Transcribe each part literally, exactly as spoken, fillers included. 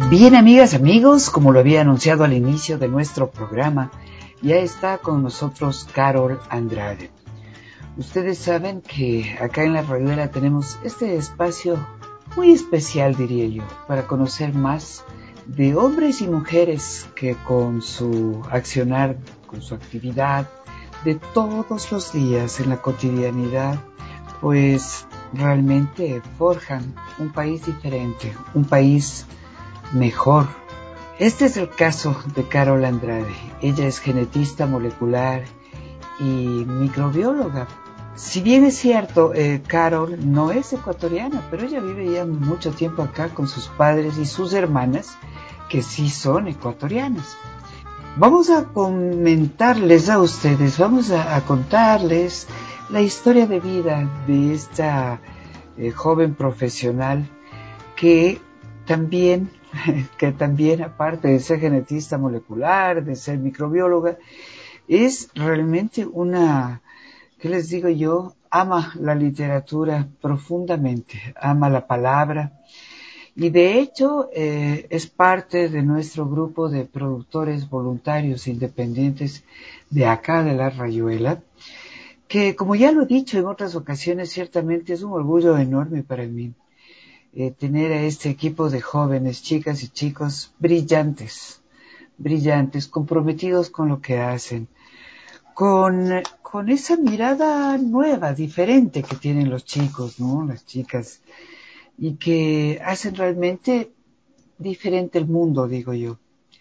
Bien, amigas, amigos, como lo había anunciado al inicio de nuestro programa, ya está con nosotros Carol Andrade. Ustedes saben que acá en La Rayuela tenemos este espacio muy especial, diría yo, para conocer más de hombres y mujeres que con su accionar, con su actividad de todos los días en la cotidianidad, pues realmente forjan un país diferente, un país mejor. Este es el caso de Carol Andrade. Ella es genetista molecular y microbióloga. Si bien es cierto, eh, Carol no es ecuatoriana, pero ella vive ya mucho tiempo acá con sus padres y sus hermanas, que sí son ecuatorianas. Vamos a comentarles a ustedes, vamos a, a contarles la historia de vida de esta eh, joven profesional que también, que también aparte de ser genetista molecular, de ser microbióloga, es realmente una, ¿qué les digo yo? Ama la literatura profundamente, ama la palabra y de hecho eh, es parte de nuestro grupo de productores voluntarios independientes de acá de La Rayuela, que como ya lo he dicho en otras ocasiones, ciertamente es un orgullo enorme para mí eh, tener a este equipo de jóvenes, chicas y chicos brillantes, brillantes, comprometidos con lo que hacen, con, con esa mirada nueva, diferente que tienen los chicos, ¿no? Las chicas, y que hacen realmente diferente el mundo, digo yo.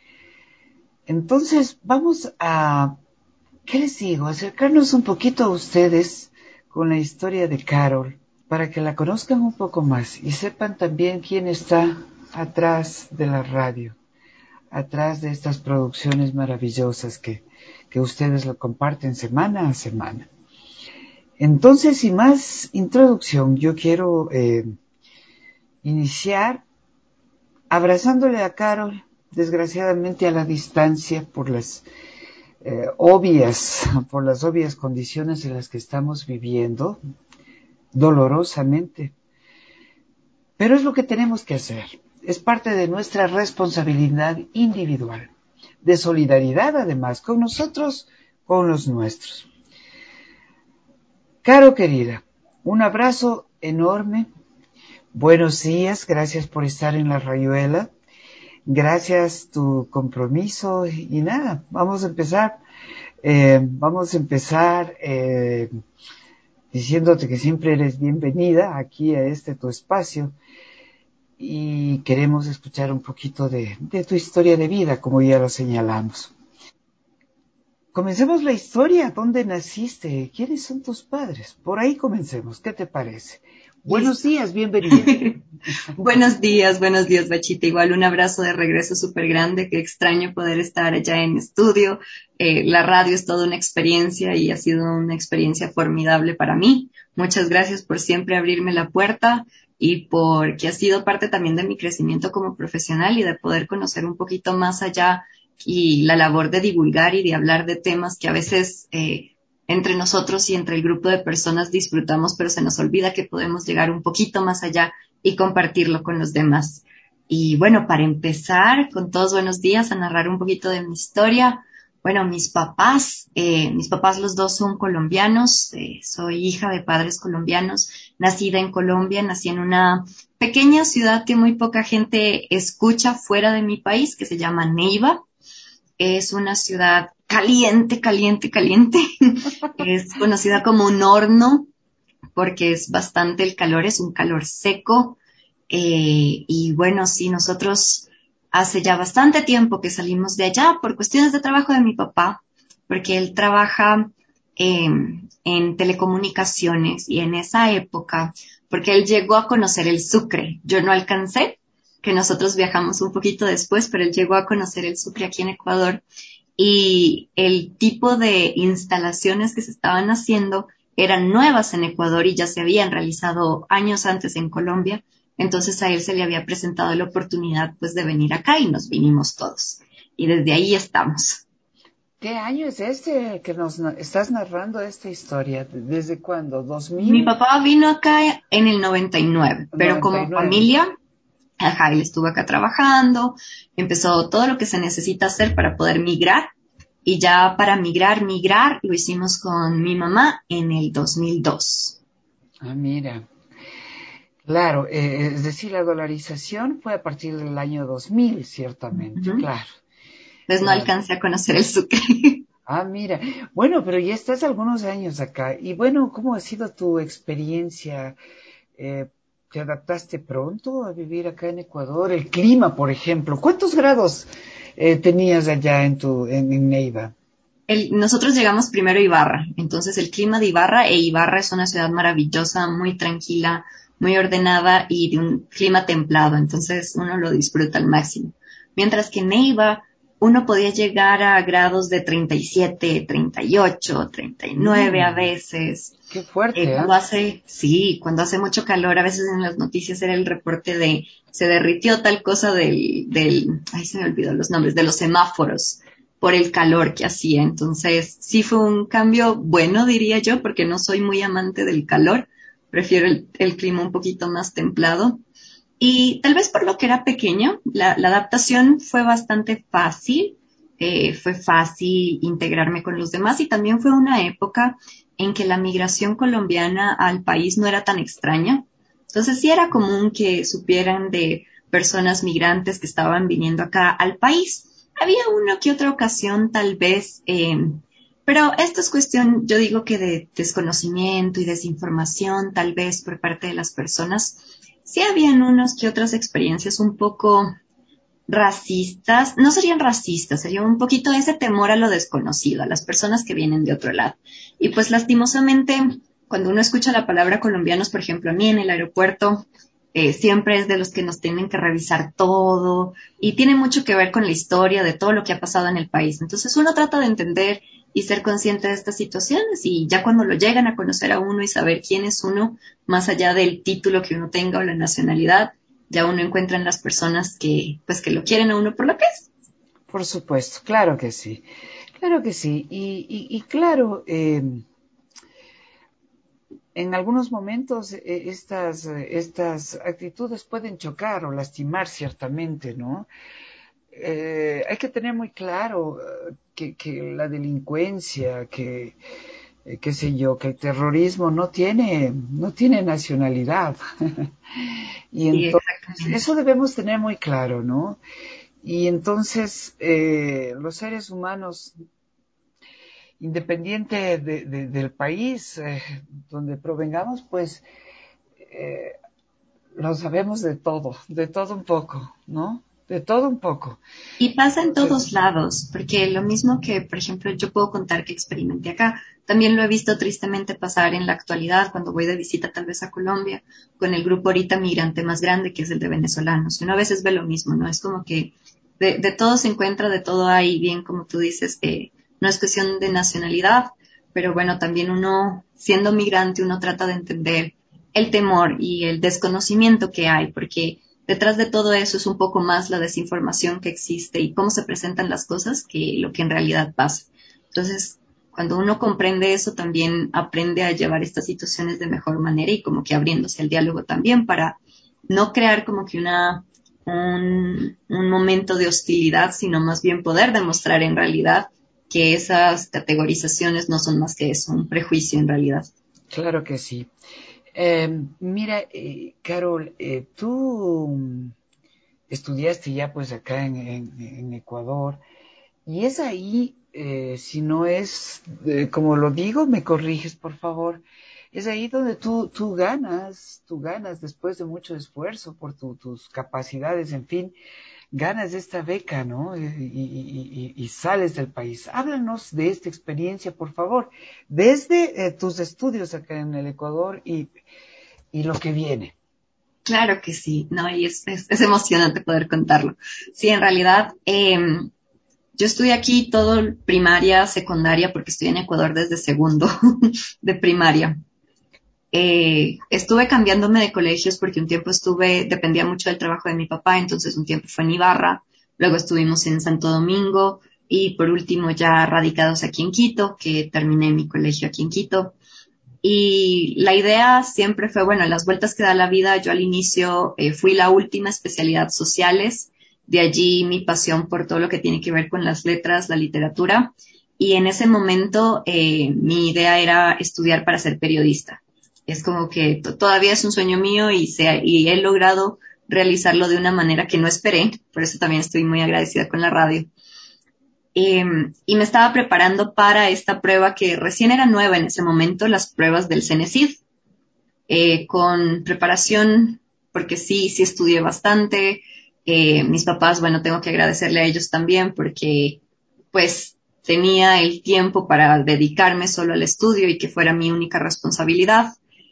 Entonces, vamos a, ¿qué les digo? Acercarnos un poquito a ustedes con la historia de Carol, para que la conozcan un poco más y sepan también quién está atrás de la radio, atrás de estas producciones maravillosas que, que ustedes lo comparten semana a semana. Entonces, sin más introducción, yo quiero eh, iniciar abrazándole a Carol, desgraciadamente a la distancia por las eh, obvias, por las obvias condiciones en las que estamos viviendo, dolorosamente. Pero es lo que tenemos que hacer. Es parte de nuestra responsabilidad individual, de solidaridad además, con nosotros, con los nuestros. Caro querida, un abrazo enorme. Buenos días, gracias por estar en La Rayuela. Gracias tu compromiso y nada, vamos a empezar. Eh, vamos a empezar eh, diciéndote que siempre eres bienvenida aquí a este tu espacio y queremos escuchar un poquito de, de tu historia de vida, como ya lo señalamos. Comencemos la historia. ¿Dónde naciste? ¿Quiénes son tus padres? Por ahí comencemos. ¿Qué te parece? Buenos Listo. días, bienvenida. Buenos días, buenos días, Bachita. Igual un abrazo de regreso súper grande. Qué extraño poder estar allá en estudio. Eh, la radio es toda una experiencia y ha sido una experiencia formidable para mí. Muchas gracias por siempre abrirme la puerta y porque ha sido parte también de mi crecimiento como profesional y de poder conocer un poquito más allá y la labor de divulgar y de hablar de temas que a veces eh, entre nosotros y entre el grupo de personas disfrutamos, pero se nos olvida que podemos llegar un poquito más allá y compartirlo con los demás. Y bueno, para empezar, con todos buenos días, a narrar un poquito de mi historia. Bueno, mis papás, eh, mis papás los dos son colombianos, eh, soy hija de padres colombianos, nacida en Colombia, nací en una pequeña ciudad que muy poca gente escucha fuera de mi país, que se llama Neiva. Es una ciudad caliente, caliente, caliente. Es conocida como un horno porque es bastante el calor, es un calor seco. Eh, y bueno, sí, nosotros hace ya bastante tiempo que salimos de allá por cuestiones de trabajo de mi papá, porque él trabaja eh, en telecomunicaciones y en esa época, porque él llegó a conocer el Sucre. Yo no alcancé, que nosotros viajamos un poquito después, pero él llegó a conocer el Sucre aquí en Ecuador y el tipo de instalaciones que se estaban haciendo eran nuevas en Ecuador y ya se habían realizado años antes en Colombia. Entonces a él se le había presentado la oportunidad pues de venir acá y nos vinimos todos. Y desde ahí estamos. ¿Qué año es este que nos na- estás narrando esta historia? ¿Desde cuándo? Mi ¿dos mil papá vino acá en el noventa y nueve, pero noventa y como nueve? familia Ajá, él estuvo acá trabajando, empezó todo lo que se necesita hacer para poder migrar. Y ya para migrar, migrar, lo hicimos con mi mamá en el dos mil dos. Ah, mira. Claro, eh, es decir, la dolarización fue a partir del año dos mil, ciertamente, Uh-huh. claro, Entonces no claro. alcancé a conocer el Sucre. Ah, mira. Bueno, pero ya estás algunos años acá. Y bueno, ¿cómo ha sido tu experiencia? Eh, ¿te adaptaste pronto a vivir acá en Ecuador? El clima, por ejemplo. ¿Cuántos grados eh, tenías allá en tu en, en Neiva? El, nosotros llegamos primero a Ibarra, entonces el clima de Ibarra, e Ibarra es una ciudad maravillosa, muy tranquila, muy ordenada y de un clima templado, entonces uno lo disfruta al máximo. Mientras que en Neiva uno podía llegar a grados de treinta y siete, treinta y ocho, treinta y nueve a Mm, veces. qué Eh, fuerte, ¿eh? cuando hace, sí, cuando hace mucho calor, a veces en las noticias era el reporte de se derritió tal cosa del, del, ay, se me olvidó los nombres, de los semáforos por el calor que hacía. Entonces, sí fue un cambio bueno, diría yo, porque no soy muy amante del calor. Prefiero el, el clima un poquito más templado. Y tal vez por lo que era pequeño, la, la adaptación fue bastante fácil. Eh, fue fácil integrarme con los demás y también fue una época en que la migración colombiana al país no era tan extraña. Entonces sí era común que supieran de personas migrantes que estaban viniendo acá al país. Había una que otra ocasión tal vez, eh, pero esto es cuestión, yo digo que de desconocimiento y desinformación tal vez por parte de las personas. Sí habían unos que otras experiencias un poco racistas, no serían racistas, sería un poquito ese temor a lo desconocido, a las personas que vienen de otro lado. Y pues lastimosamente, cuando uno escucha la palabra colombianos, por ejemplo, a mí en el aeropuerto, eh, siempre es de los que nos tienen que revisar todo y tiene mucho que ver con la historia de todo lo que ha pasado en el país. Entonces uno trata de entender y ser consciente de estas situaciones y ya cuando lo llegan a conocer a uno y saber quién es uno, más allá del título que uno tenga o la nacionalidad, ya uno encuentra en las personas que, pues, que lo quieren a uno por lo que es. Por supuesto, claro que sí. Claro que sí. Y, y, y claro, eh, en algunos momentos eh, estas, eh, estas actitudes pueden chocar o lastimar ciertamente, ¿no? Eh, hay que tener muy claro eh, que, que la delincuencia, que, eh, qué sé yo, que el terrorismo no tiene, no tiene nacionalidad. Y Sí, entonces, exactamente. eso debemos tener muy claro, ¿no? Y entonces, eh, los seres humanos, independiente de, de, del país eh, donde provengamos, pues eh, lo sabemos de todo, de todo un poco, ¿no? De todo un poco. Y pasa en Entonces, todos lados, porque lo mismo que, por ejemplo, yo puedo contar que experimenté acá, también lo he visto tristemente pasar en la actualidad cuando voy de visita tal vez a Colombia, con el grupo ahorita migrante más grande que es el de venezolanos. Y uno a veces ve lo mismo, ¿no? Es como que de, de todo se encuentra, de todo hay, bien como tú dices, que no es cuestión de nacionalidad, pero bueno, también uno, siendo migrante, uno trata de entender el temor y el desconocimiento que hay, porque detrás de todo eso es un poco más la desinformación que existe y cómo se presentan las cosas que lo que en realidad pasa. Entonces, cuando uno comprende eso, también aprende a llevar estas situaciones de mejor manera y como que abriéndose al diálogo también para no crear como que una, un, un momento de hostilidad, sino más bien poder demostrar en realidad que esas categorizaciones no son más que eso, un prejuicio en realidad. claro que sí. Eh, mira, eh, Carol, eh, tú estudiaste ya pues acá en, en, en Ecuador y es ahí, eh, si no es, eh, como lo digo, me corriges por favor, es ahí donde tú, tú ganas, tú ganas después de mucho esfuerzo por tu, tus capacidades, en fin, ganas esta beca, ¿no? Y, y, y, y, sales del país. Háblanos de esta experiencia, por favor, desde eh, tus estudios acá en el Ecuador y, y lo que viene. Claro que sí, no, y es, es, es emocionante poder contarlo. Sí, en realidad, eh, yo estudié aquí todo primaria, secundaria, porque estoy en Ecuador desde segundo de primaria. Eh, estuve cambiándome de colegios porque un tiempo estuve, dependía mucho del trabajo de mi papá, entonces un tiempo fue en Ibarra, luego estuvimos en Santo Domingo y por último ya radicados aquí en Quito, que terminé mi colegio aquí en Quito. Y la idea siempre fue, bueno, las vueltas que da la vida, yo al inicio eh, fui la última especialidad sociales, de allí mi pasión por todo lo que tiene que ver con las letras, la literatura, y en ese momento eh, mi idea era estudiar para ser periodista. Es como que t- todavía es un sueño mío y, se, y he logrado realizarlo de una manera que no esperé, por eso también estoy muy agradecida con la radio. Eh, y me estaba preparando para esta prueba que recién era nueva en ese momento, las pruebas del CENESID, eh, con preparación, porque sí, sí estudié bastante. Eh, mis papás, bueno, tengo que agradecerle a ellos también porque pues tenía el tiempo para dedicarme solo al estudio y que fuera mi única responsabilidad.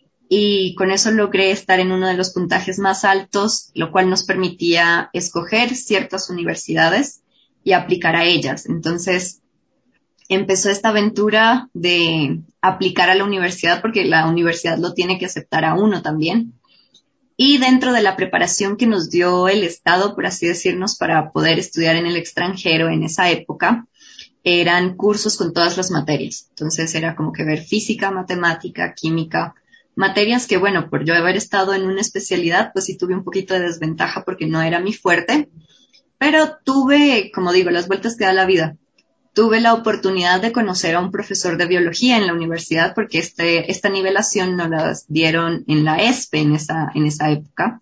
Y con eso logré estar en uno de los puntajes más altos, lo cual nos permitía escoger ciertas universidades y aplicar a ellas. Entonces, empezó esta aventura de aplicar a la universidad porque la universidad lo tiene que aceptar a uno también. Y dentro de la preparación que nos dio el Estado, por así decirnos, para poder estudiar en el extranjero en esa época, eran cursos con todas las materias. Entonces era como que ver física, matemática, química, materias que, bueno, por yo haber estado en una especialidad, pues sí tuve un poquito de desventaja porque no era mi fuerte, pero tuve, como digo, las vueltas que da la vida. Tuve la oportunidad de conocer a un profesor de biología en la universidad porque este, esta nivelación nos la dieron en la E S P E en esa, en esa época.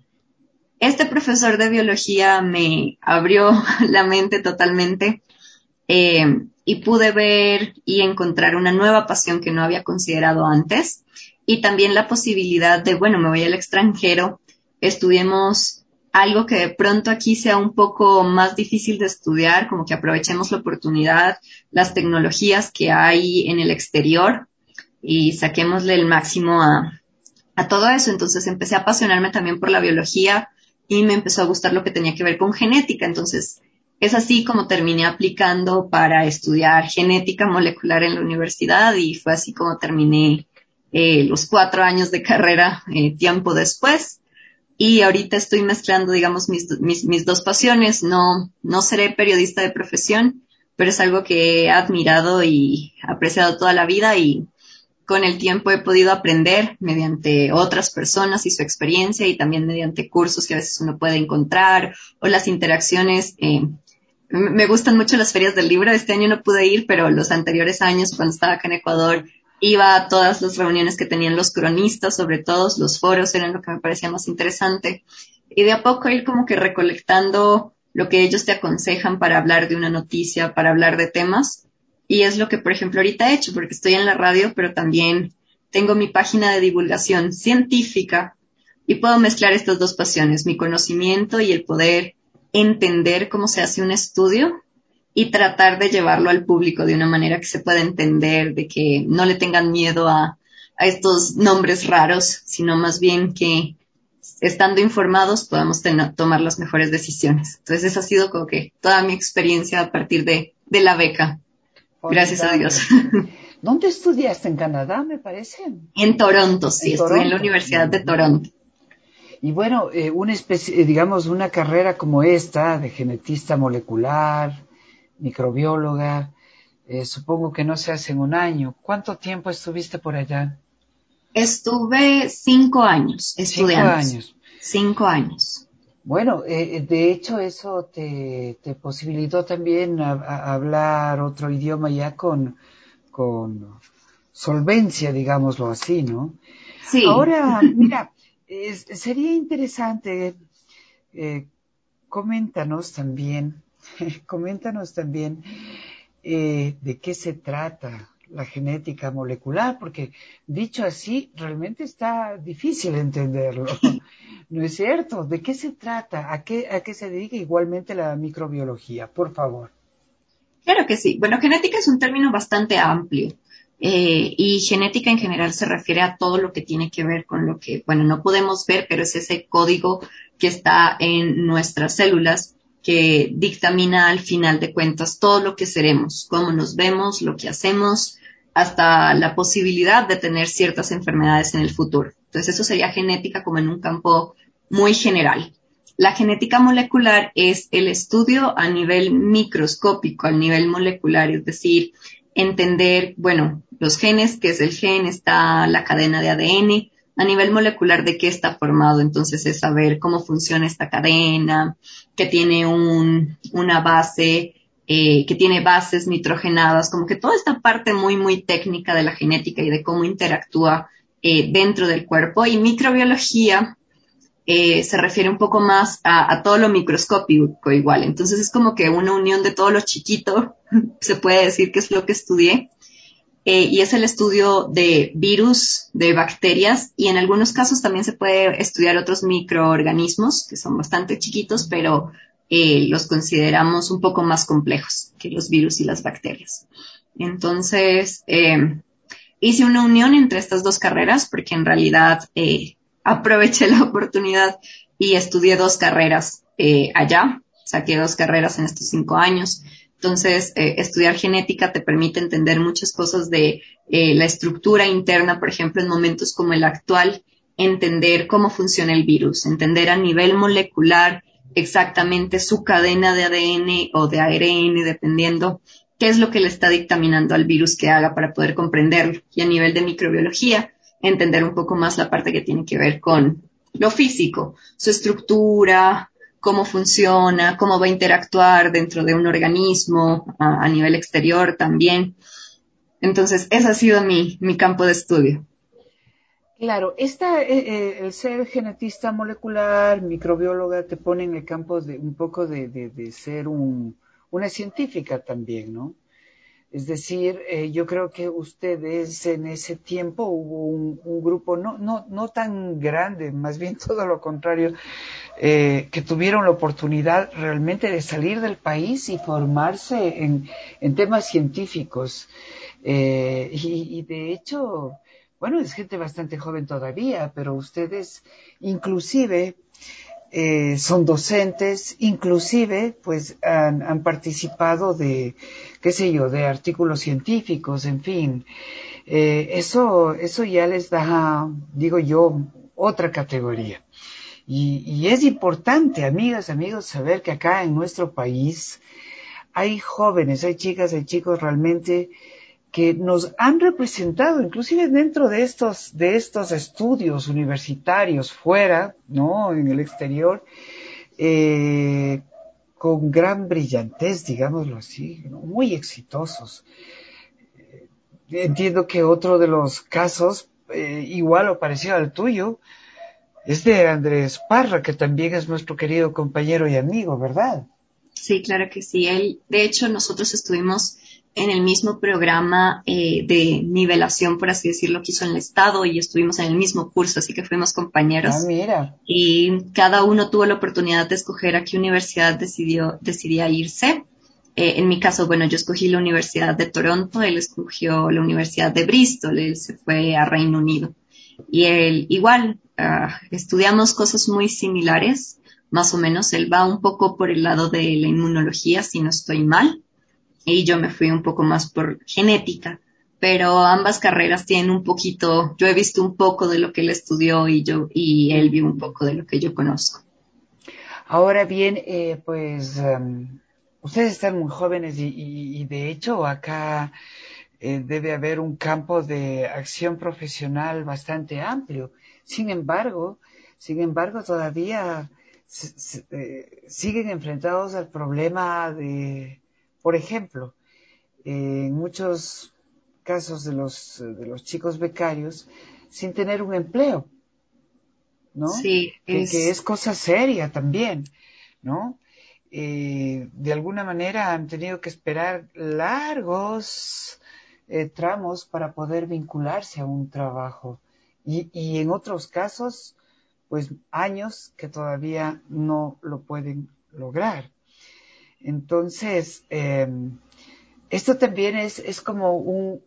Este profesor de biología me abrió la mente totalmente eh, y pude ver y encontrar una nueva pasión que no había considerado antes y también la posibilidad de, bueno, me voy al extranjero, estudiemos algo que de pronto aquí sea un poco más difícil de estudiar, como que aprovechemos la oportunidad, las tecnologías que hay en el exterior y saquémosle el máximo a, a todo eso. Entonces empecé a apasionarme también por la biología y me empezó a gustar lo que tenía que ver con genética. Entonces es así como terminé aplicando para estudiar genética molecular en la universidad y fue así como terminé eh, los cuatro años de carrera eh, tiempo después. Y ahorita estoy mezclando, digamos, mis, mis, mis dos pasiones. No, no seré periodista de profesión, pero es algo que he admirado y apreciado toda la vida y con el tiempo he podido aprender mediante otras personas y su experiencia y también mediante cursos que a veces uno puede encontrar o las interacciones. Eh, me gustan mucho las ferias del libro. Este año no pude ir, pero los anteriores años, cuando estaba acá en Ecuador, iba a todas las reuniones que tenían los cronistas, sobre todo los foros, eran lo que me parecía más interesante. Y de a poco ir como que recolectando lo que ellos te aconsejan para hablar de una noticia, para hablar de temas. Y es lo que, por ejemplo, ahorita he hecho, porque estoy en la radio, pero también tengo mi página de divulgación científica y puedo mezclar estas dos pasiones, mi conocimiento y el poder entender cómo se hace un estudio y tratar de llevarlo al público de una manera que se pueda entender, de que no le tengan miedo a, a estos nombres raros, sino más bien que estando informados podamos ten- tomar las mejores decisiones. Entonces esa ha sido como que toda mi experiencia a partir de, de la beca. Gracias a Dios. Formidable. ¿Dónde estudiaste? ¿En Canadá, me parece? En Toronto, sí, En estudié en la Toronto. Universidad de Ujú. Toronto. Y bueno, eh, una especie, eh, digamos, una carrera como esta, de genetista molecular, microbióloga, eh, supongo que no se hace en un año. ¿Cuánto tiempo estuviste por allá? Estuve cinco años Cinco estudiando, años. cinco años. Bueno, eh, de hecho eso te, te posibilitó también a- a hablar otro idioma ya con, con solvencia, digámoslo así, ¿no? Sí, Ahora, mira, es- sería interesante, eh, coméntanos también, coméntanos también eh, de qué se trata la genética molecular, porque dicho así, realmente está difícil entenderlo. ¿No es cierto? ¿De qué se trata? ¿A qué, a qué se dedica igualmente la microbiología? Por favor. claro que sí. Bueno, genética es un término bastante amplio. Eh, y genética en general se refiere a todo lo que tiene que ver con lo que, bueno, no podemos ver, pero es ese código que está en nuestras células que dictamina al final de cuentas todo lo que seremos, cómo nos vemos, lo que hacemos, hasta la posibilidad de tener ciertas enfermedades en el futuro. Entonces eso sería genética como en un campo muy general. La genética molecular es el estudio a nivel microscópico, a nivel molecular, es decir, entender, bueno, los genes, qué es el gen, está la cadena de A D N, a nivel molecular de qué está formado, entonces es saber cómo funciona esta cadena, que tiene un, una base, eh, que tiene bases nitrogenadas, como que toda esta parte muy, muy técnica de la genética y de cómo interactúa eh, dentro del cuerpo. Y microbiología eh, se refiere un poco más a, a todo lo microscópico igual, entonces es como que una unión de todo lo chiquito, se puede decir que es lo que estudié. Eh, y es el estudio de virus, de bacterias, y en algunos casos también se puede estudiar otros microorganismos que son bastante chiquitos, pero eh, los consideramos un poco más complejos que los virus y las bacterias. Entonces, eh, hice una unión entre estas dos carreras porque en realidad eh, aproveché la oportunidad y estudié dos carreras eh, allá, saqué dos carreras en estos cinco años. Entonces, eh, estudiar genética te permite entender muchas cosas de eh, la estructura interna, por ejemplo, en momentos como el actual, entender cómo funciona el virus, entender a nivel molecular exactamente su cadena de A D N o de A R N, dependiendo qué es lo que le está dictaminando al virus que haga para poder comprenderlo. Y a nivel de microbiología, entender un poco más la parte que tiene que ver con lo físico, su estructura, cómo funciona, cómo va a interactuar dentro de un organismo, a, a nivel exterior también. Entonces, ese ha sido mi, mi campo de estudio. Claro, esta, eh, eh, el ser genetista molecular, microbióloga, te pone en el campo de un poco de, de, de ser un, una científica también, ¿no? Es decir, eh, yo creo que ustedes en ese tiempo hubo un, un grupo no, no, no tan grande, más bien todo lo contrario, eh, que tuvieron la oportunidad realmente de salir del país y formarse en, en temas científicos. Eh, y, y de hecho, bueno, es gente bastante joven todavía, pero ustedes inclusive eh, son docentes, inclusive pues han, han participado de, qué sé yo, de artículos científicos, en fin. Eh, eso, eso ya les da, digo yo, otra categoría. Y, y es importante, amigas, amigos, saber que acá en nuestro país hay jóvenes, hay chicas, hay chicos realmente que nos han representado, inclusive dentro de estos, de estos estudios universitarios fuera, ¿no? En el exterior, eh, con gran brillantez, digámoslo así, ¿no? Muy exitosos. Entiendo que otro de los casos, eh, igual o parecido al tuyo, es de Andrés Parra, que también es nuestro querido compañero y amigo, ¿verdad? Sí, claro que sí. Él, de hecho, nosotros estuvimos en el mismo programa eh, de nivelación, por así decirlo, que hizo en el Estado y estuvimos en el mismo curso, así que fuimos Ah, compañeros. mira. Y cada uno tuvo la oportunidad de escoger a qué universidad decidió, decidía irse. Eh, en mi caso, bueno, yo escogí la Universidad de Toronto, él escogió la Universidad de Bristol, él se fue a Reino Unido. Y él igual, uh, estudiamos cosas muy similares, más o menos. Él va un poco por el lado de la inmunología, si no estoy mal, y yo me fui un poco más por genética. Pero ambas carreras tienen un poquito, yo he visto un poco de lo que él estudió y yo, y él vio un poco de lo que yo conozco. Ahora bien, eh, pues um, ustedes están muy jóvenes y, y, y de hecho acá eh, debe haber un campo de acción profesional bastante amplio. Sin embargo, sin embargo, todavía se, se, eh, siguen enfrentados al problema de, por ejemplo, eh, en muchos casos de los, de los chicos becarios, sin tener un empleo, ¿no? Sí, Que, que es es, cosa seria también, ¿no? Eh, de alguna manera han tenido que esperar largos eh, tramos para poder vincularse a un trabajo y, y en otros casos, pues años que todavía no lo pueden lograr. Entonces, eh, esto también es, es como un,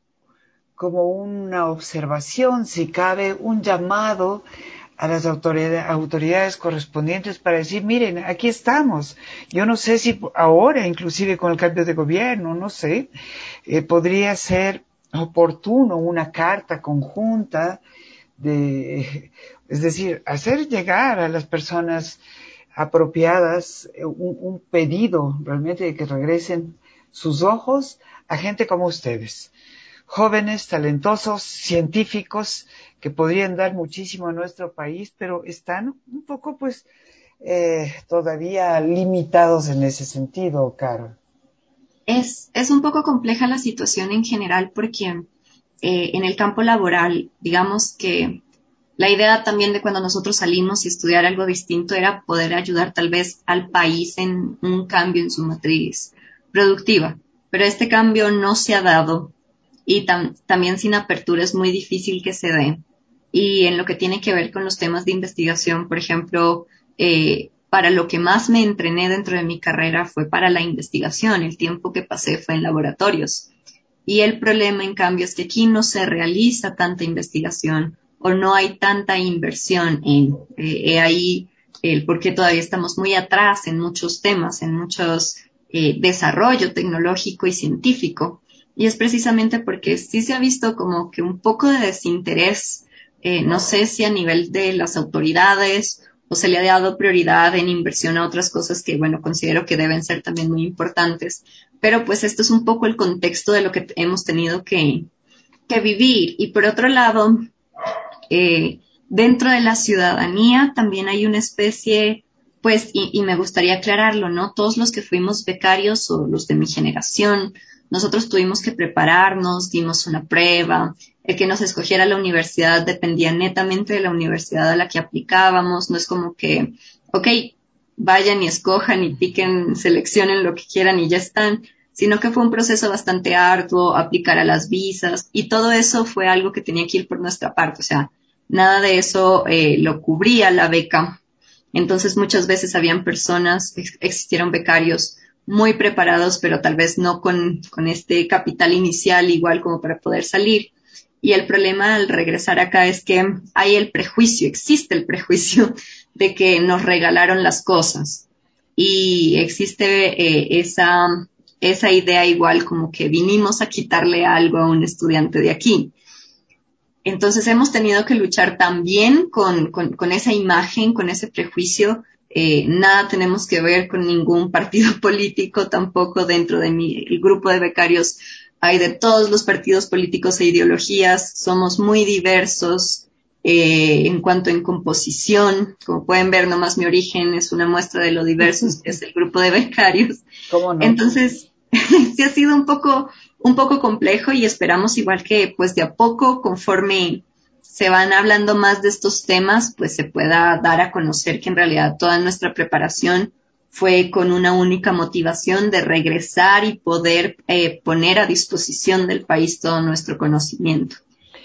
como una observación, si cabe, un llamado a las autoridades, autoridades correspondientes para decir, miren, aquí estamos. Yo no sé si ahora, inclusive con el cambio de gobierno, no sé, eh, podría ser oportuno una carta conjunta de, es decir, hacer llegar a las personas apropiadas un, un pedido realmente de que regresen sus ojos a gente como ustedes, jóvenes, talentosos, científicos que podrían dar muchísimo a nuestro país, pero están un poco pues eh, todavía limitados en ese sentido, Carol. Es, es un poco compleja la situación en general porque eh, en el campo laboral, digamos que la idea también de cuando nosotros salimos y estudiar algo distinto era poder ayudar tal vez al país en un cambio en su matriz productiva, pero este cambio no se ha dado y tam también sin apertura es muy difícil que se dé. Y en lo que tiene que ver con los temas de investigación, por ejemplo, eh, para lo que más me entrené dentro de mi carrera fue para la investigación. El tiempo que pasé fue en laboratorios. Y el problema, en cambio, es que aquí no se realiza tanta investigación o no hay tanta inversión en eh, ahí el por qué todavía estamos muy atrás en muchos temas, en muchos eh, desarrollo tecnológico y científico. Y es precisamente porque sí se ha visto como que un poco de desinterés, eh, no sé si a nivel de las autoridades o se le ha dado prioridad en inversión a otras cosas que, bueno, considero que deben ser también muy importantes. Pero pues esto es un poco el contexto de lo que hemos tenido que, que vivir. Y por otro lado, eh, dentro de la ciudadanía también hay una especie, pues, y, y me gustaría aclararlo, ¿no? Todos los que fuimos becarios o los de mi generación, nosotros tuvimos que prepararnos, dimos una prueba, el que nos escogiera la universidad dependía netamente de la universidad a la que aplicábamos, no es como que, ok, vayan y escojan y piquen, seleccionen lo que quieran y ya están, sino que fue un proceso bastante arduo, aplicar a las visas, y todo eso fue algo que tenía que ir por nuestra parte, o sea, nada de eso eh, lo cubría la beca. Entonces muchas veces habían personas, ex existieron becarios muy preparados, pero tal vez no con, con este capital inicial igual como para poder salir. Y el problema al regresar acá es que hay el prejuicio, existe el prejuicio de que nos regalaron las cosas. Y existe eh, esa, esa idea igual como que vinimos a quitarle algo a un estudiante de aquí. Entonces hemos tenido que luchar también con, con, con esa imagen, con ese prejuicio. Eh, nada tenemos que ver con ningún partido político, tampoco dentro de mi el grupo de becarios hay de todos los partidos políticos e ideologías, somos muy diversos eh, en cuanto en composición. Como pueden ver, nomás mi origen es una muestra de lo diversos que es el grupo de becarios. ¿Cómo no? Entonces, sí ha sido un poco un poco complejo y esperamos igual que pues de a poco conforme se van hablando más de estos temas pues se pueda dar a conocer que en realidad toda nuestra preparación fue con una única motivación de regresar y poder eh, poner a disposición del país todo nuestro conocimiento.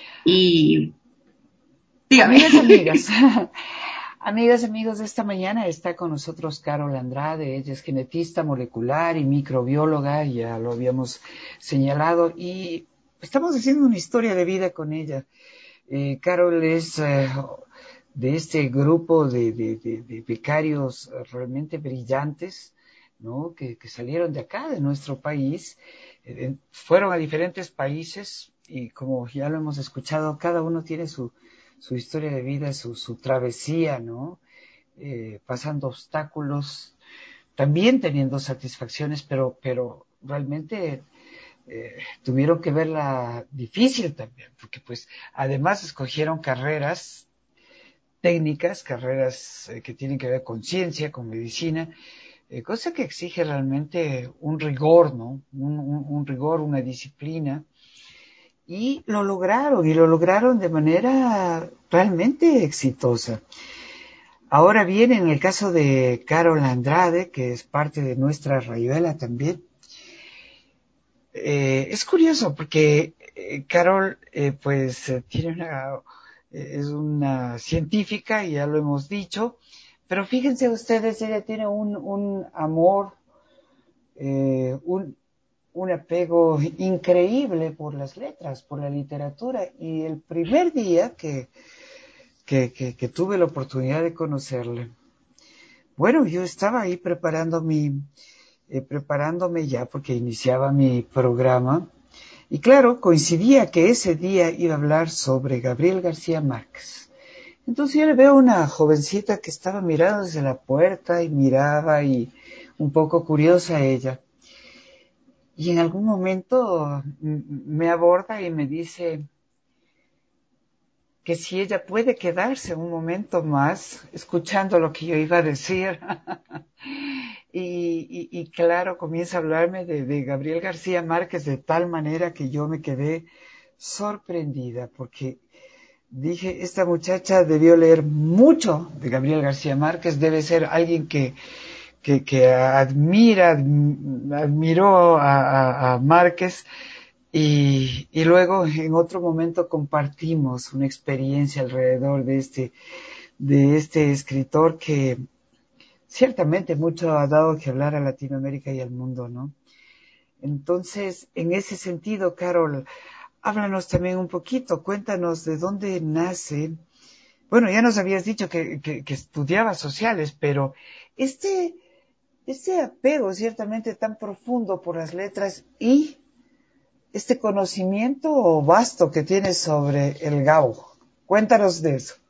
Y dígame. Amigas, amigas, amigas, amigos, esta mañana está con nosotros Carol Andrade. Ella es genetista molecular y microbióloga, ya lo habíamos señalado, y estamos haciendo una historia de vida con ella. Eh, Carol es eh, de este grupo de, de, de, de becarios realmente brillantes, ¿no? Que, que salieron de acá, de nuestro país, eh, fueron a diferentes países y como ya lo hemos escuchado, cada uno tiene su su historia de vida, su, su travesía, ¿no? Eh, pasando obstáculos, también teniendo satisfacciones, pero, pero realmente eh, tuvieron que verla difícil también, porque pues además escogieron carreras técnicas, carreras eh, que tienen que ver con ciencia, con medicina, eh, cosa que exige realmente un rigor, ¿no? Un, un, un rigor, una disciplina. Y lo lograron, y lo lograron de manera realmente exitosa. Ahora bien, en el caso de Carol Andrade, que es parte de nuestra rayuela también, eh, es curioso porque eh, Carol eh, pues eh, tiene una, eh, es una científica, y ya lo hemos dicho, pero fíjense ustedes, ella tiene un, un amor, eh, un, un apego increíble por las letras, por la literatura, y el primer día que, que, que, que tuve la oportunidad de conocerle, bueno, yo estaba ahí preparando mi, eh, preparándome ya porque iniciaba mi programa, y claro, coincidía que ese día iba a hablar sobre Gabriel García Márquez. Entonces yo le veo una jovencita que estaba mirando desde la puerta y miraba, y un poco curiosa ella. y en algún momento me aborda y me dice que si ella puede quedarse un momento más escuchando lo que yo iba a decir. y, y, y claro, comienza a hablarme de, de Gabriel García Márquez de tal manera que yo me quedé sorprendida, porque dije, esta muchacha debió leer mucho de Gabriel García Márquez, debe ser alguien que, que, que admira, admiró a, a, a Márquez. Y, y luego en otro momento compartimos una experiencia alrededor de este, de este escritor que ciertamente mucho ha dado que hablar a Latinoamérica y al mundo, ¿no? Entonces, en ese sentido, Carol, háblanos también un poquito, cuéntanos de dónde nace. Bueno, ya nos habías dicho que, que, que estudiabas sociales, pero este, este apego ciertamente tan profundo por las letras y este conocimiento vasto que tienes sobre el Gabo. Cuéntanos de eso.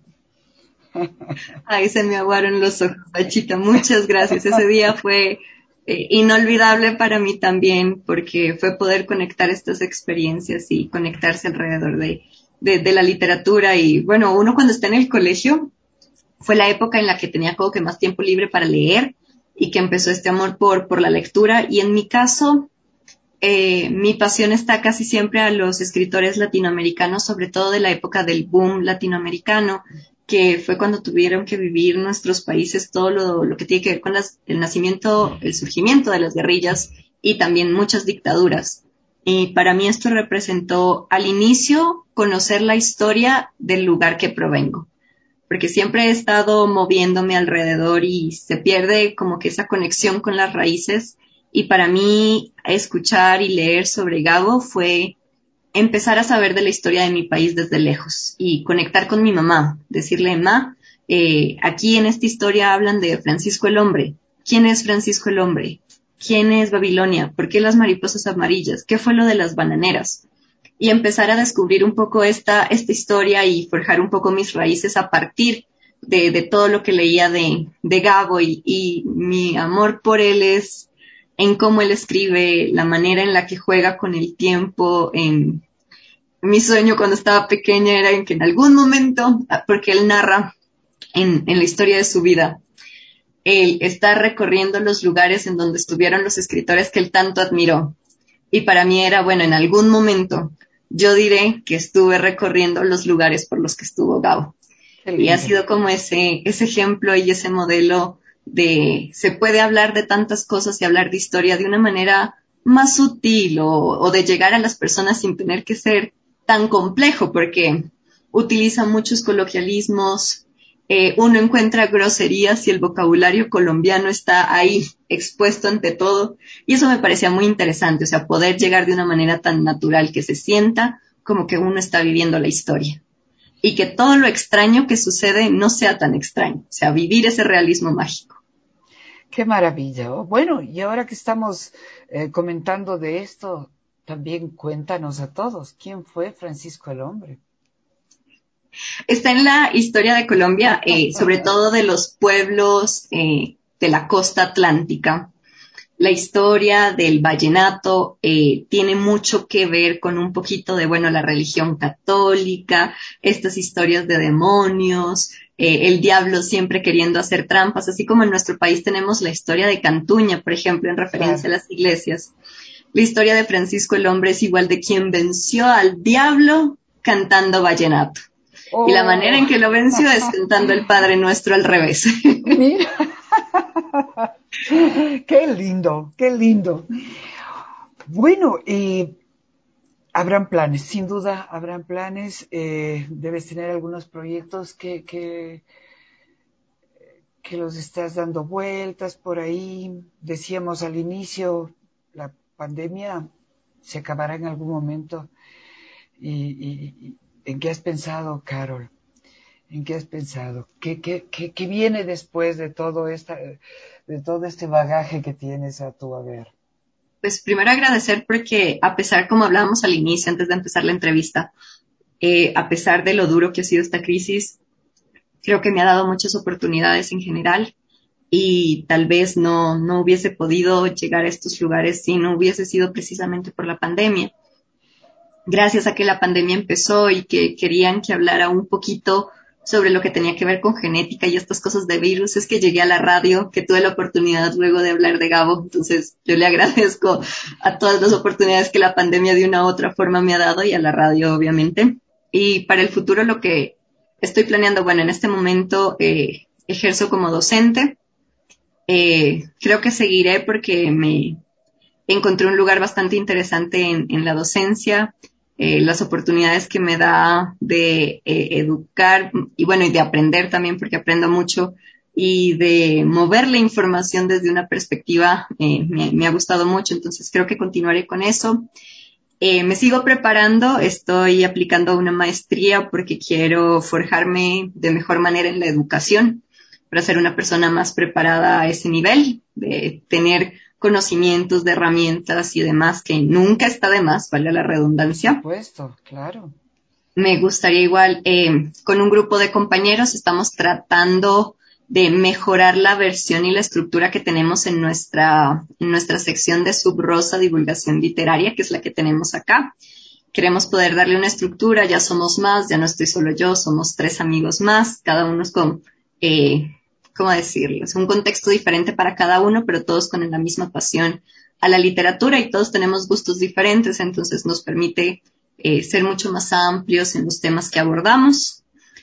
Ay, se me aguaron los ojos, Bachita. Muchas gracias. Ese día fue eh, inolvidable para mí también porque fue poder conectar estas experiencias y conectarse alrededor de, de, de la literatura. Y bueno, uno cuando está en el colegio fue la época en la que tenía como que más tiempo libre para leer y que empezó este amor por, por la lectura. Y en mi caso, eh, mi pasión está casi siempre a los escritores latinoamericanos, sobre todo de la época del boom latinoamericano, que fue cuando tuvieron que vivir nuestros países todo lo, lo que tiene que ver con las, el nacimiento, el surgimiento de las guerrillas y también muchas dictaduras. Y para mí esto representó al inicio conocer la historia del lugar que provengo, porque siempre he estado moviéndome alrededor y se pierde como que esa conexión con las raíces. Y para mí escuchar y leer sobre Gabo fue empezar a saber de la historia de mi país desde lejos y conectar con mi mamá, decirle, ma, eh, aquí en esta historia hablan de Francisco el Hombre. ¿Quién es Francisco el Hombre? ¿Quién es Babilonia? ¿Por qué las mariposas amarillas? ¿Qué fue lo de las bananeras? Y empezar a descubrir un poco esta, esta historia y forjar un poco mis raíces a partir de, de todo lo que leía de, de Gabo y, y mi amor por él es en cómo él escribe, la manera en la que juega con el tiempo. En mi sueño cuando estaba pequeña era en que en algún momento, porque él narra en, en la historia de su vida, él está recorriendo los lugares en donde estuvieron los escritores que él tanto admiró. Y para mí era, bueno, en algún momento yo diré que estuve recorriendo los lugares por los que estuvo Gabo. Qué Y ha lindo. sido como ese, ese ejemplo y ese modelo de se puede hablar de tantas cosas y hablar de historia de una manera más sutil o, o de llegar a las personas sin tener que ser tan complejo, porque utiliza muchos coloquialismos, eh, uno encuentra groserías y el vocabulario colombiano está ahí expuesto ante todo, y eso me parecía muy interesante, o sea, poder llegar de una manera tan natural que se sienta como que uno está viviendo la historia y que todo lo extraño que sucede no sea tan extraño, o sea, vivir ese realismo mágico. Qué maravilla. Oh, bueno, y ahora que estamos eh, comentando de esto, también cuéntanos a todos, ¿quién fue Francisco el Hombre? Está en la historia de Colombia, eh, sobre todo de los pueblos eh, de la costa atlántica. La historia del vallenato eh, tiene mucho que ver con un poquito de, bueno, la religión católica, estas historias de demonios, eh, el diablo siempre queriendo hacer trampas, así como en nuestro país tenemos la historia de Cantuña, por ejemplo, en Claro. referencia a las iglesias. La historia de Francisco el Hombre es igual de quien venció al diablo cantando vallenato. Y la manera Oh, en que lo venció es cantando el Padre Nuestro al revés. mira, qué lindo, qué lindo. Bueno, eh, habrán planes, sin duda habrán planes. Eh, debes tener algunos proyectos que, que, que los estás dando vueltas por ahí. Decíamos al inicio, la pandemia se acabará en algún momento. ¿Y, y, en qué has pensado, Carol? ¿En qué has pensado? ¿Qué, qué, qué, qué viene después de todo, esta, de todo este bagaje que tienes a tu haber? Pues primero agradecer porque a pesar, como hablábamos al inicio, antes de empezar la entrevista, eh, a pesar de lo duro que ha sido esta crisis, creo que me ha dado muchas oportunidades en general. y tal vez no, no hubiese podido llegar a estos lugares si no hubiese sido precisamente por la pandemia. Gracias a que la pandemia empezó y que querían que hablara un poquito sobre lo que tenía que ver con genética y estas cosas de virus, es que llegué a la radio, que tuve la oportunidad luego de hablar de Gabo. Entonces yo le agradezco a todas las oportunidades que la pandemia de una u otra forma me ha dado y a la radio, obviamente. Y para el futuro lo que estoy planeando, bueno, en este momento eh, ejerzo como docente. Eh, creo que seguiré porque me encontré un lugar bastante interesante en, en la docencia, eh, las oportunidades que me da de eh, educar y bueno, y de aprender también porque aprendo mucho y de mover la información desde una perspectiva eh, me, me ha gustado mucho, entonces creo que continuaré con eso. Eh, me sigo preparando, estoy aplicando una maestría porque quiero forjarme de mejor manera en la educación para ser una persona más preparada a ese nivel, de tener conocimientos de herramientas y demás, que nunca está de más, vale la redundancia. Por supuesto, claro. Me gustaría igual, eh, con un grupo de compañeros estamos tratando de mejorar la versión y la estructura que tenemos en nuestra, en nuestra sección de Subrosa Divulgación Literaria, que es la que tenemos acá. Queremos poder darle una estructura, ya somos más, ya no estoy solo yo, somos tres amigos más, cada uno es con, eh, ¿cómo decirlo? Es un contexto diferente para cada uno, pero todos con la misma pasión a la literatura y todos tenemos gustos diferentes, entonces nos permite eh, ser mucho más amplios en los temas que abordamos.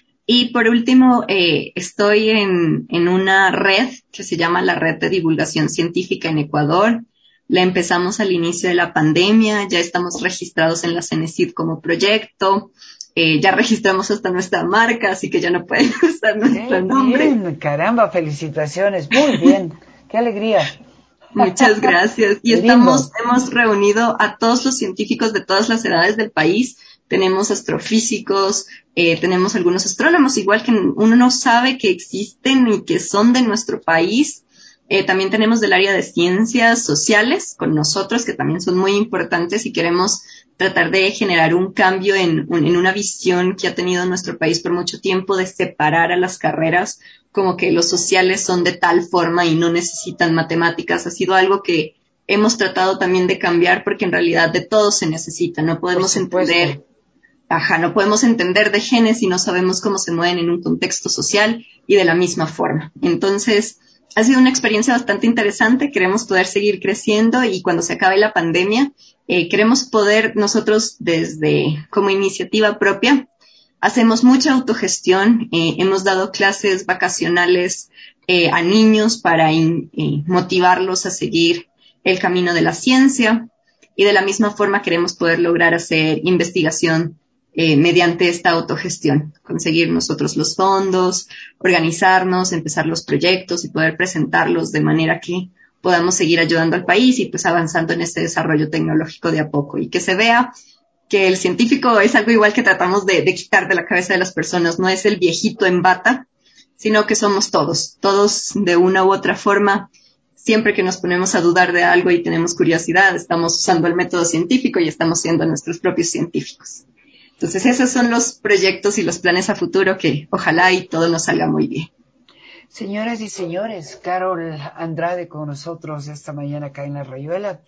Y por último, eh, estoy en, en una red que se llama la Red de Divulgación Científica en Ecuador. La empezamos al inicio de la pandemia, ya estamos registrados en la CENESID como proyecto, eh, ya registramos hasta nuestra marca, así que ya no pueden usar nuestro ¡Qué nombre. bien! Caramba, felicitaciones. Muy bien. ¡Qué alegría! Muchas gracias. Y Lindo. estamos, hemos reunido a todos los científicos de todas las edades del país. Tenemos astrofísicos, eh, tenemos algunos astrónomos, igual que uno no sabe que existen y que son de nuestro país. Eh, también tenemos del área de ciencias sociales con nosotros, que también son muy importantes y queremos tratar de generar un cambio en, en una visión que ha tenido nuestro país por mucho tiempo de separar a las carreras, como que los sociales son de tal forma y no necesitan matemáticas. Ha sido algo que hemos tratado también de cambiar porque en realidad de todo se necesita. No Por podemos supuesto. entender, ajá, no podemos entender de genes si no sabemos cómo se mueven en un contexto social y de la misma forma. Entonces, ha sido una experiencia bastante interesante. Queremos poder seguir creciendo y cuando se acabe la pandemia, eh, queremos poder nosotros desde como iniciativa propia hacemos mucha autogestión, eh, hemos dado clases vacacionales eh, a niños para in, eh, motivarlos a seguir el camino de la ciencia y de la misma forma queremos poder lograr hacer investigación eh, mediante esta autogestión, conseguir nosotros los fondos, organizarnos, empezar los proyectos y poder presentarlos de manera que podamos seguir ayudando al país y pues avanzando en este desarrollo tecnológico de a poco y que se vea que el científico es algo igual que tratamos de, de quitar de la cabeza de las personas, no es el viejito en bata, sino que somos todos, todos de una u otra forma. Siempre que nos ponemos a dudar de algo y tenemos curiosidad, estamos usando el método científico y estamos siendo nuestros propios científicos. Entonces esos son los proyectos y los planes a futuro que ojalá y todo nos salga muy bien. Señoras y señores, Carol Andrade con nosotros esta mañana acá en La Rayuela.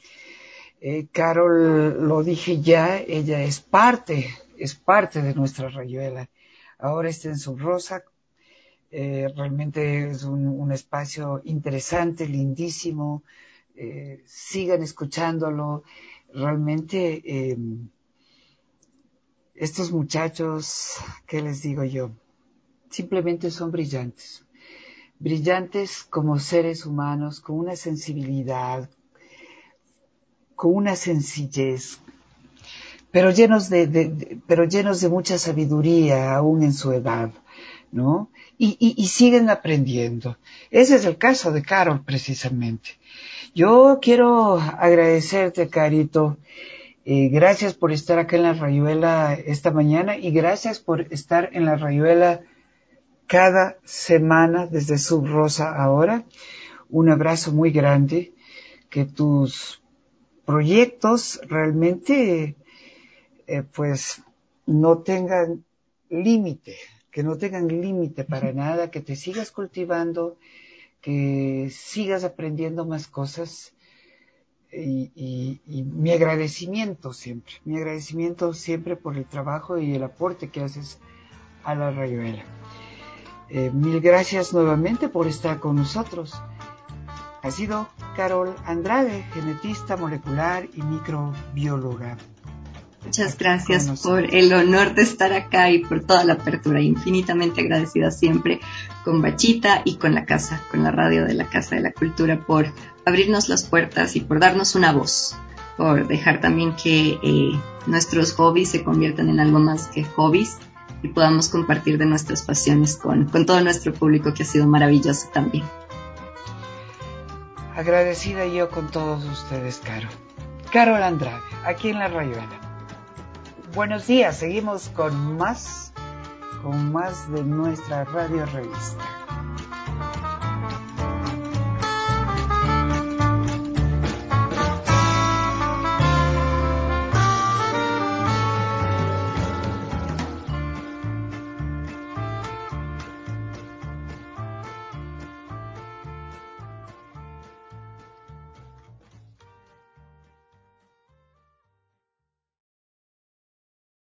Eh, Carol, lo dije ya, ella es parte, es parte de nuestra Rayuela. Ahora está en Subrosa. Eh, realmente es un, un espacio interesante, lindísimo. Eh, sigan escuchándolo. Realmente eh, estos muchachos, ¿qué les digo yo? Simplemente son brillantes. Brillantes como seres humanos, con una sensibilidad, con una sencillez, pero llenos de, de, de pero llenos de mucha sabiduría aún en su edad, ¿no? Y, y, y siguen aprendiendo. Ese es el caso de Carol, precisamente. Yo quiero agradecerte, Carito. Eh, gracias por estar acá en La Rayuela esta mañana y gracias por estar en La Rayuela cada semana desde Subrosa ahora. Un abrazo muy grande. Que tus proyectos realmente eh, pues no tengan límite, que no tengan límite para nada, que te sigas cultivando, que sigas aprendiendo más cosas y, y, y mi agradecimiento siempre, mi agradecimiento siempre por el trabajo y el aporte que haces a la Rayuela. Eh, mil gracias nuevamente por estar con nosotros. Ha sido Carol Andrade, genetista molecular y microbióloga. Muchas gracias por el honor de estar acá y por toda la apertura. Infinitamente agradecida siempre con Bachita y con la casa, con la radio de la Casa de la Cultura, por abrirnos las puertas y por darnos una voz, por dejar también que eh, nuestros hobbies se conviertan en algo más que hobbies y podamos compartir de nuestras pasiones con, con todo nuestro público, que ha sido maravilloso también. Agradecida yo con todos ustedes, Caro. Carol Andrade, aquí en La Rayuela. Buenos días, seguimos con más, con más de nuestra radio revista.